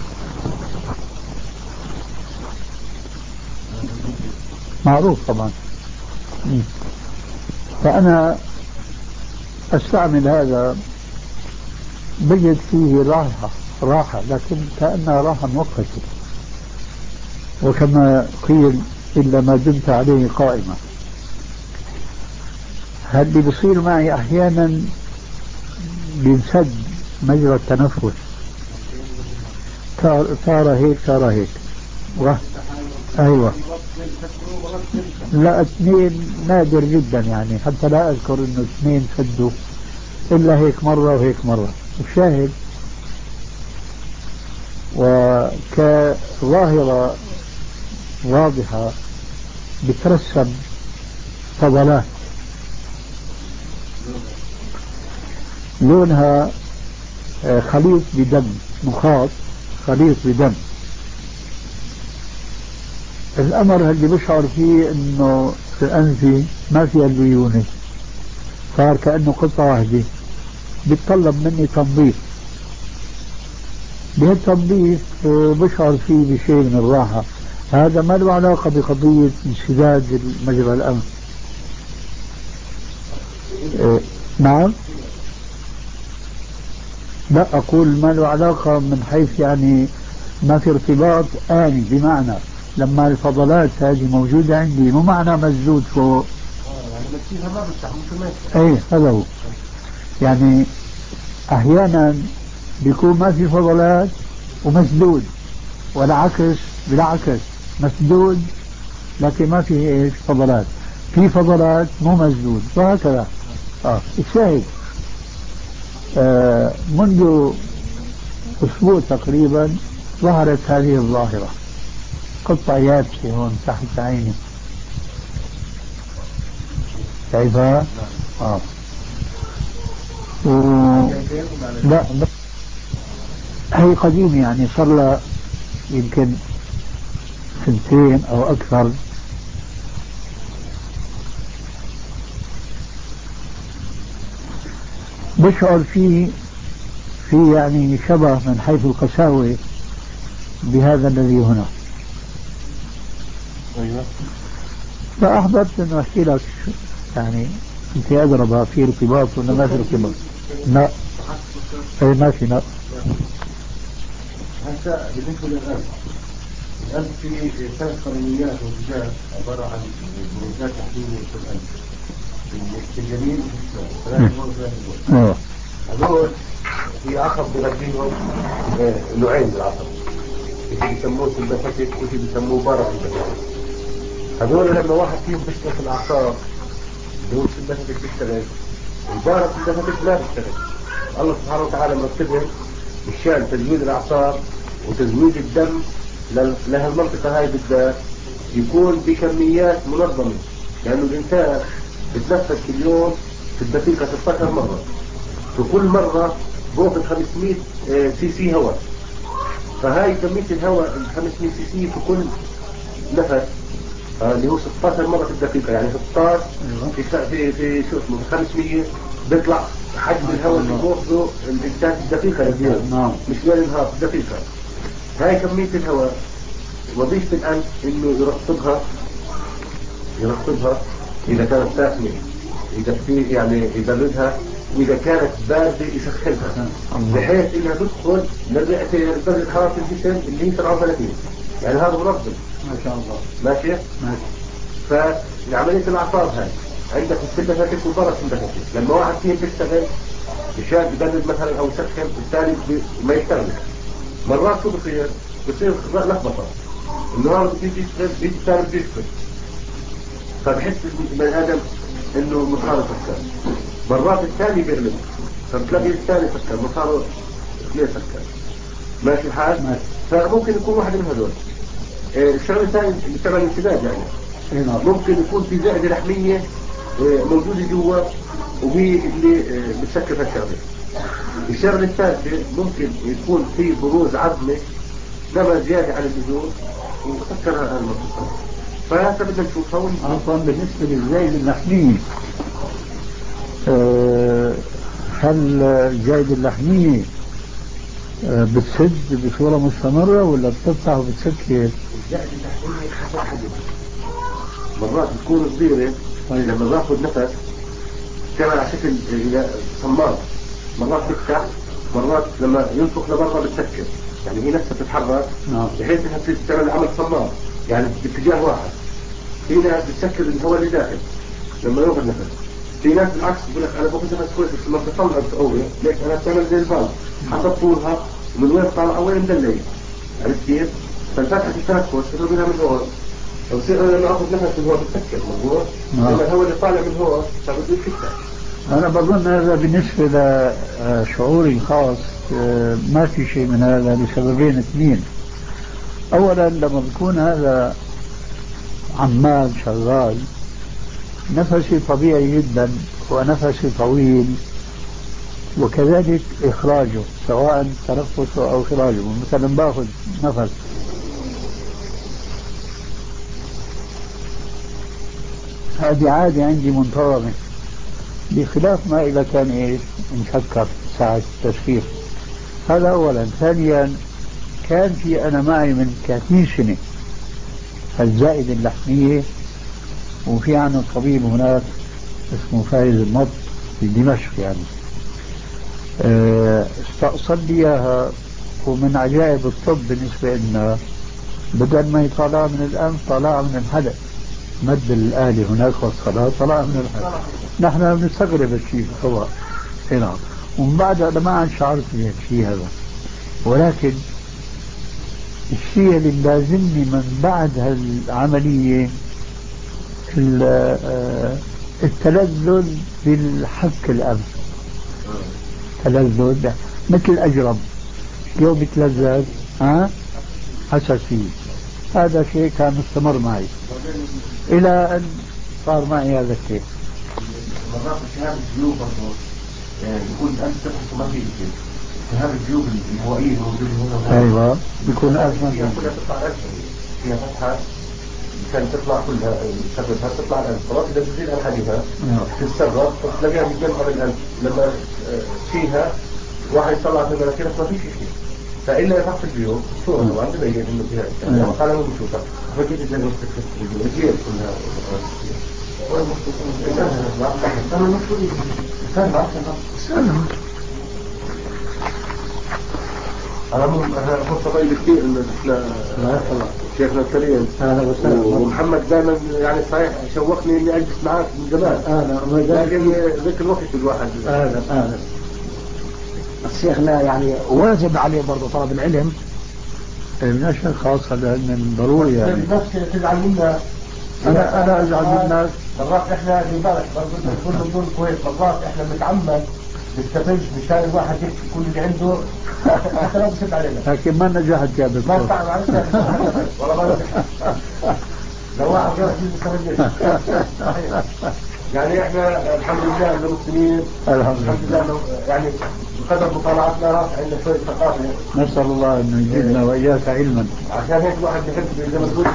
معروف طبعا. فأنا أستعمل هذا بجد فيه راحة راحة لكن كأنها راحة مؤقتة، وكما قيل إلا ما دمت عليه قائمة. هذا بيصير معي أحيانا بينسد مجرى التنفس، صار هيك صار هيك و... أيوة. لا اثنين نادر جدا يعني، حتى لا أذكر إنه اثنين سدوا إلا هيك مرة وهيك مرة. الشاهد وكظاهرة واضحة بترسم فضلات لونها خليط بدم، مخاط خليط بدم. الأمر اللي بشعر فيه إنه في أنفي ما فيها الليونة، صار كأنه قطعة واحدة، بيتطلب مني تنظيف. بهالتنظيف بشعر فيه بشيء من الراحة. هذا ما له علاقة بقضية انسداد مجرى الأنف. إيه نعم، لا أقول ما له علاقة من حيث يعني ما في ارتباط آني، بمعنى لما الفضلات هذه موجودة عندي مو معنى مسدود فوق. ايه هذا هو. يعني احيانا بيكون ما في فضلات ومسدود، والعكس بالعكس مسدود لكن ما في ايش فضلات، في فضلات مو مسدود، وهكذا. اه الشاهد آه منذ اسبوع تقريبا ظهرت هذه الظاهرة، قطة يابسة هون تحت عيني، شايفها؟ اه و... لا هي قديمة يعني، صار لها يمكن سنتين او اكثر. بشعر فيه في يعني شبه من حيث القساوة بهذا الذي هنا. ايوه. فأحببت أن أحكي لك يعني أنت أدرى في ارتباط ولا ما في ارتباط؟ لا أي ما في. لا هسه بالنسبة للأنف، الأنف في ثلاث قانونيات موجودات عبارة عن بروزات تحليلية في الأنف، في اليمين وفي الشمال، ثلاث نور ثلاث نور. هذول في عصب بغذيهم نوعين من العصب، اللي بيسموه سمباثيك واللي بيسموه باراسمباثيك. هذول لما واحد فيهم بيشتغل في الأعصاب اللي هو السمباثيك بيشتغل، الباراسمباثيك لا بيشتغل. الله سبحانه وتعالى مرتبهم مشان تزويد الأعصاب وتزويد الدم لهالمنطقة هاي بالذات يكون بكميات منظمة، لأنه الإنسان بتنفس كل يوم في الدقيقة ستة عشر مرة، وكل مرة بوقت خمسمية سي سي هواء. فهاي كمية الهواء ال خمسمية سي سي في كل نفس اللي هو ستة عشر مرة في الدقيقة، يعني ستة عشر في في في شو اسمه خمسمية بيطلع حجم الهواء اللي بوقته الإنسان في الدقيقة لليوم، مش ليل نهار في الدقيقة. هاي كمية الهواء وظيفة الأنف إنه يرطبها يرطبها إذا كانت ساخنة، إذا في يعني يبردها، وإذا كانت باردة يسخنها بحيث إنها تدخل للرئتين درجة حرارة الجسم اللي هي سبعة وثلاثين. يعني هذا منظم ما شاء الله. ماشي ماشي. فعملية الأعصاب هاي عندك السمباثيك والباراسمباثيك، لما واحد فيهم بيشتغل مشان يبرد مثلا أو يسخن الثاني ما يشتغل. مرات شو بصير؟ بصير لخبطة، النهار بيجي يشتغل بيجي الثاني بيجي يشتغل، فبحس البني آدم إنه مصاره سكر. مرات الثاني بيغلب، فبتلاقي الثاني سكر مصاره اثنين سكر. ماشي الحال؟ ماشي. فممكن يكون واحد من هذول. الشغله الثانيه اللي تبع الانسداد يعني ممكن يكون في زائده لحميه موجوده جوا وهي اللي بتسكر هالشغله. الشغله الثالثه ممكن يكون في بروز عظمي لما زياده عن اللزوم وسكر هالمنطقه. فهذا بدنا نشوفها. اصلا بالنسبه للزايده اللحميه أه هل الزايده اللحميه أه بتسد بصوره مستمره ولا بتقطع وبتسكر؟ الزائده اللحميه حسب حجمها. مرات بتكون صغيرة لما باخذ نفس كمان على شكل صمام، مرات بتفتح، مرات لما ينفخ لبرا بتسكر، يعني هي نفسها بتتحرك بحيث انها تعمل عمل صمام يعني باتجاه واحد. في ناس بتسكر الهواء اللي داخل لما ياخذ نفس، في ناس بالعكس بقول لك انا باخذ نفس كويس بس لما بتطلع بتقوي، ليش انا بتعمل زي البال حسب طولها ومن وين طالعه وين مدليه، عرفت كيف؟ فالفتحه التنفس بتضرب منها من هون، وبصير انا لما اخذ نفس الهواء بتسكر مضبوط، لما الهواء اللي طالع من هون فبده يفتح. أنا بظن هذا بالنسبة لشعوري الخاص ما في شيء من هذا لسببين اثنين. أولا لما بكون هذا عمال شغال نفسي طبيعي جدا ونفسي طويل، وكذلك إخراجه سواء تنفسه أو إخراجه. مثلا باخذ نفس هذه عادة عندي منتظمة، بخلاف ما إذا كان إيش مشكر ساعة التسخير. هذا أولا. ثانيا كان في أنا معي من ثلاثين سنة الزائدة اللحمية، وفي عنه طبيب هناك اسمه فايز النط في دمشق يعني استأصل لي إياها. ومن عجائب الطب بالنسبة لنا بدل ما يطلع من الأنف طلع من الحلق، مد الآلي هناك والصلاة طلع من الحلق. نحن بنستغرب الشيء هو هنا، ومن بعد أنا ما عاد شعرت بالشيء هذا. ولكن الشيء اللي لازمني من بعد هالعملية التلذذ بالحك الأنف، تلذذ مثل الأجرب يوم يتلذذ ها حساسية. هذا شيء كان مستمر معي إلى أن صار معي هذا الشيء. مرات التهاب الجيوب برضه يعني يكون الأنف تفتح ما في شيء، التهاب الجيوب الهوائية الموجودة هنا أيوة بيكون أزمة فيها كلها تطلع الأنف، فيها فتحة كان تطلع كلها سببها تطلع الأنف. خلاص إذا بتزيد عن حديثها تتسرب تلاقيها بتجمع بالأنف، لما فيها واحد يطلع في المناخير ما في شيء. فإلا تحت الجيوب صورة طبعا تبين إنه فيها إشكال، قال مو بشوفها فكيف تلاقي نفسك تحت الجيوب كثير كلها. أنا أنا فرصة طيبة كثير إنه إحنا شيخنا الكريم ومحمد دائما يعني صحيح شوقني إني أجلس معاك من زمان، لكن ذاك الوقت الواحد أهلا أهلا شيخنا يعني واجب عليه برضه طلب العلم من شيء خاص هذا من ضروري يعني. الناس تزعل منا، أنا أنا أزعل من الناس. مرات إحنا لذلك برضه نقول من دون كويس، مرات إحنا بنتعمد نستفز مشان الواحد يحكي كل اللي عنده حتى لو بسد علينا، لكن ما نجحت يا دكتور. ما استعمل عليك والله ما نجحت. لو واحد غير يجيب مستفز يعني إحنا الحمد لله المسلمين الحمد لله يعني بقدر مطالعتنا راح عندنا شوية ثقافة. نسأل الله أن يجيبنا وإياك علما. عشان هيك الواحد بيحب زي ما تقول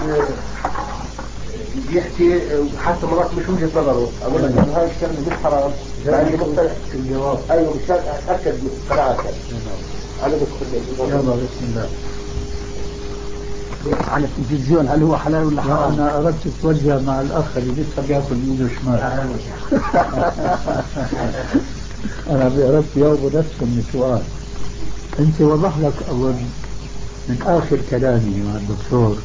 يحكي حتى مرات مش وجهة نظره، أقول لك إنه هاي الشغلة مش حرام، يعني مقتنع الجواب. أيوه مش أتأكد من قناعتك. أنا بس يلا بسم الله. على التلفزيون هل هو حلال ولا حرام؟ أنا أردت أتوجه مع الأخ اللي لسه بياكل بإيده شمال. أنا أردت يوم نفسه من السؤال. أنت وضح لك أول من آخر كلامي مع الدكتور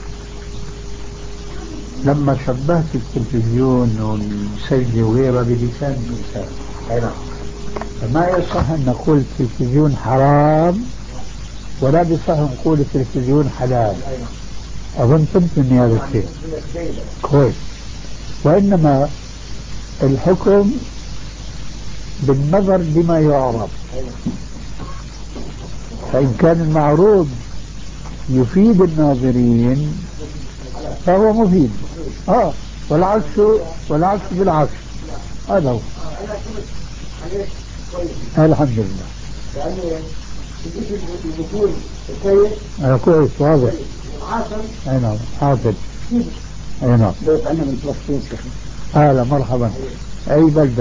لما شبهت التلفزيون والسجل وغيرها بلسان الإنسان. أيوة. فما يصح أن نقول التلفزيون حرام ولا بصح نقول التلفزيون حلال. أظن فهمت مني هذا الشيء كويس. وإنما الحكم بالنظر لما يعرض، فإن كان المعروض يفيد الناظرين فهو مفيد، آه والعكس والعكس بالعكس. هذا هو. الحمد لله. أنا كويس واضح. أي نعم حاضر. أي نعم. أنا من فلسطين. أهلا مرحبا. أي بلدة؟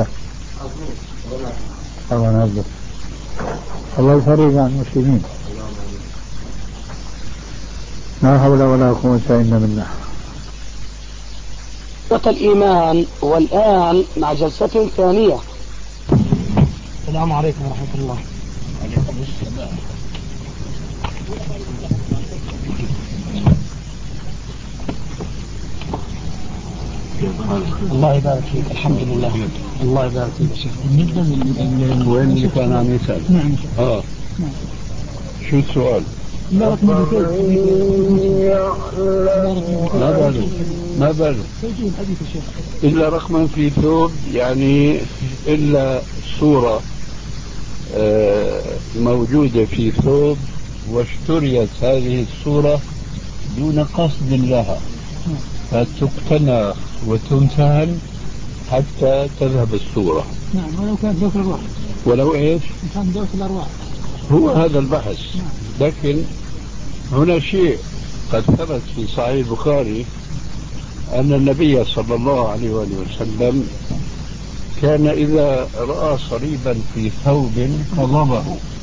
طبعا هذا الله يفرج عن المسلمين. لا حول ولا قوة إلا بالله. حقيقة الإيمان، والآن مع جلسة ثانية. السلام عليكم ورحمة الله. عليكم السلام. الله يبارك فيك. الحمد لله. الله يبارك فيك يا شيخ. وين اللي كان عم يسأل؟ نعم. اه شو السؤال؟ ما باله ما باله إلا رقما في ثوب، يعني إلا صورة موجودة في ثوب واشتريت هذه الصورة دون قصد لها فتقتنى وتمتهن حتى تذهب الصورة. نعم، ولو كانت ذوق الأرواح. ولو إيش؟ كان ذوق الأرواح. هو هذا البحث. لكن هنا شيء قد ثبت في صحيح البخاري أن النبي صلى الله عليه وآله وسلم كان إذا رأى صليبا في ثوب قضبه،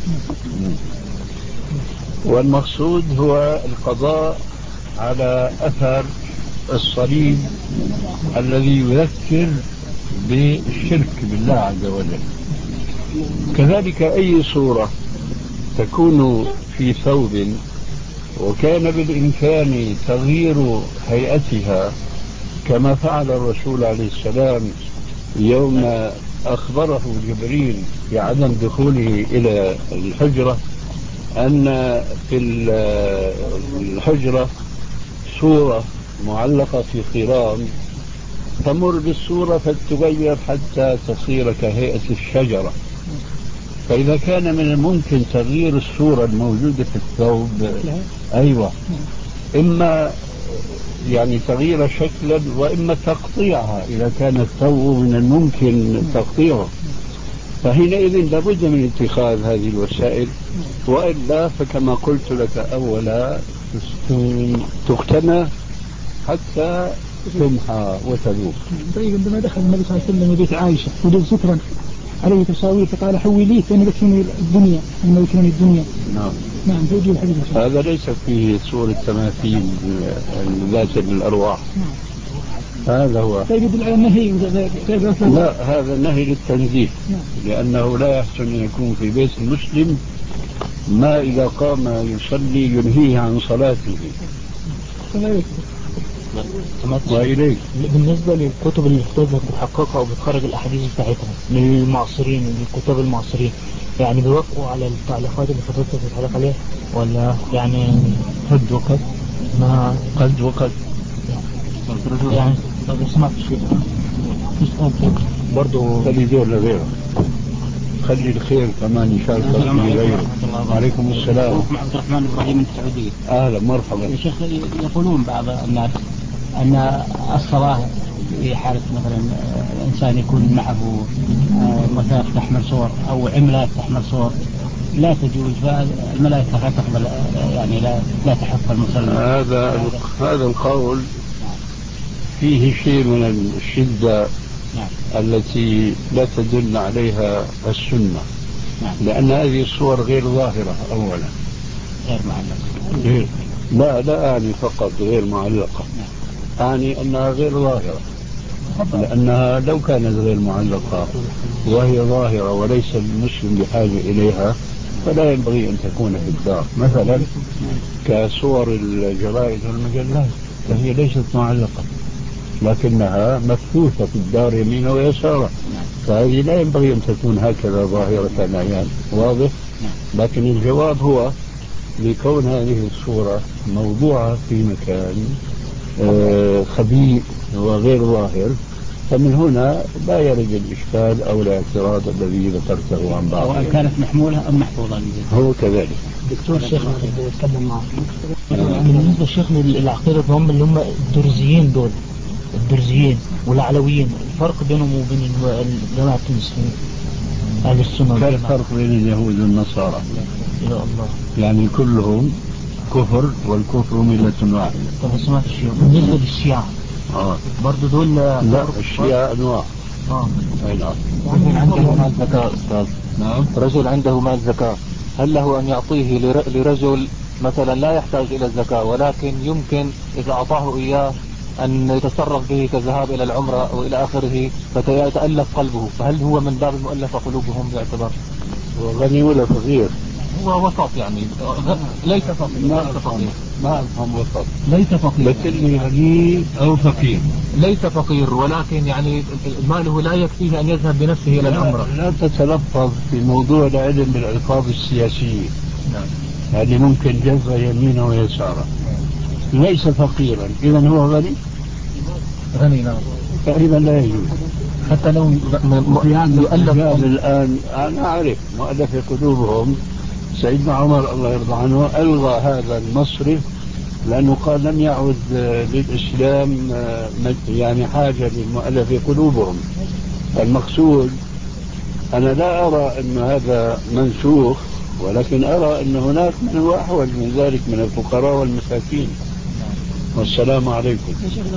والمقصود هو القضاء على أثر الصليب الذي يذكر بالشرك بالله عز وجل. كذلك أي صورة تكون في ثوب وكان بالإمكان تغيير هيئتها، كما فعل الرسول عليه السلام يوم أخبره جبريل بعدم دخوله إلى الحجرة أن في الحجرة صورة معلقة في خرام تمر بالصورة فتغير حتى تصير كهيئة الشجرة. فإذا كان من الممكن تغيير الصورة الموجودة في الثوب، أيوة، إما يعني تغيير شكلا وإما تقطيعها إذا كان الثوب من الممكن تقطيعه، فحينئذ لابد من اتخاذ هذه الوسائل، وإلا فكما قلت لك أولا تقتنى حتى تمحى وتذوب. طيب عندما دخل النبي صلى الله عليه وسلم بيت عائشة وجد سترا عليه تصاوير فقال حوليه فإن يكفيني الدنيا إنه يكفيني الدنيا. نعم. نعم توجيه الحديث. هذا ليس فيه صورة تماثيل ذات الأرواح. نعم. هذا هو. طيب يدل على النهي. لا، هذا النهي للتنزيه. نعم. لأنه لا يحسن أن يكون في بيت المسلم ما إذا قام يصلي ينهيه عن صلاته. وإليك بالنسبة للكتب اللي بتظهر بتحققها أو بتخرج الأحاديث بتاعتها للمعاصرين للكتاب المعاصرين، يعني بيوافقوا على التعليقات اللي حضرتك بتعلق عليها ولا يعني قد وقد ما قد وقد يعني لو سمعت شيء برضو خلي دور لغيره، خلي الخير كمان يشارك في غيره. وعليكم السلام. عبد الرحمن إبراهيم من السعودية. أهلا مرحبا. يا شيخ يقولون بعض الناس أن الصلاة في حالة مثلا إنسان يكون معه مثلا تحمل صور أو عملات تحمل صور لا تجوز، فالملائكة لا تقبل يعني لا لا تحف المصلي. هذا هذا القول فيه شيء من الشدة. نعم. التي لا تدل عليها السنة. نعم. لأن هذه الصور غير ظاهرة أولا، غير معلقة. غير لا لا أعني فقط غير معلقة. نعم. أعني أنها غير ظاهرة، لأنها لو كانت غير معلقة وهي ظاهرة وليس المسلم بحاجة إليها فلا ينبغي أن تكون في الدار، مثلا كصور الجرائد والمجلات فهي ليست معلقة لكنها مبثوثة في الدار يمين ويسارا، فهذه لا ينبغي أن تكون هكذا ظاهرة عيان. واضح؟ لكن الجواب هو لكون هذه الصورة موضوعة في مكان آه خبيث وغير ظاهر، فمن هنا لا يرد الإشكال أو الاعتراض الذي ذكرته عن بعض. سواء كانت محمولة أم محفوظة. هو كذلك. دكتور الشيخ يتكلم معه. بالنسبة للشيخ للعقيدة هم اللي هم الدرزيين دول، الدرزيين والعلويين، الفرق بينهم وبين جماعة المسلمين أهل السنة. كيف الفرق بين اليهود والنصارى؟ يا الله. يعني كلهم كفر والكفر ملة واحدة. طب سمعت الشيء بالنسبة للشيعة آه. برضو دول لا الشيعة أنواع. آه. أي نعم. رجل عنده مال زكاة أستاذ. نعم. رجل عنده مال زكاة، هل له أن يعطيه لرجل مثلا لا يحتاج إلى الزكاة ولكن يمكن إذا أعطاه إياه أن يتصرف به كالذهاب إلى العمرة أو إلى آخره فيتألف قلبه، فهل هو من باب المؤلف قلوبهم يعتبر؟ غني ولا فقير؟ هو وسط يعني، ليس فقير. ما أفهم ما أفهم وسط. ليس فقير، لكني غني أو فقير. ليس فقير، ولكن يعني ماله لا يكفيه أن يذهب بنفسه إلى العمرة. لا تتلفظ في موضوع العلم بالألفاظ السياسية. نعم. هذه ممكن جزء يمينه ويساره. ليس فقيرا، إذا هو غني. غني نعم. فإذا لا يجوز. حتى لو يعني الرجال الآن أنا أعرف مؤلف قلوبهم. سيدنا عمر الله يرضى عنه ألغى هذا المصرف لأنه قال لم يعد للإسلام يعني حاجة للمؤلف قلوبهم. المقصود أنا لا أرى أن هذا منسوخ، ولكن أرى أن هناك من هو أحوج من ذلك من الفقراء والمساكين. والسلام عليكم.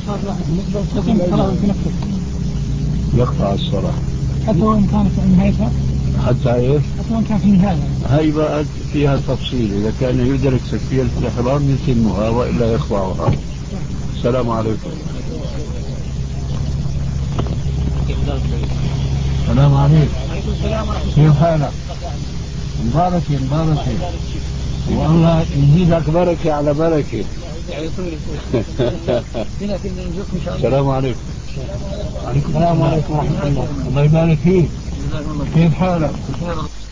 يقطع الصلاة حتى وإن كانت في نهايتها، حتى إيه؟ حتى وإن كانت في النهاية. هاي بقى فيها تفصيل، إذا كان يدرك تكبيرة الإحرام يتمها وإلا يقطعها. السلام عليكم. السلام عليكم. كيف حالك؟ مبارك مبارك، والله يزيدك بركة على بركة. السلام عليكم. السلام عليكم ورحمة الله. الله يبارك فيك. كيف حالك؟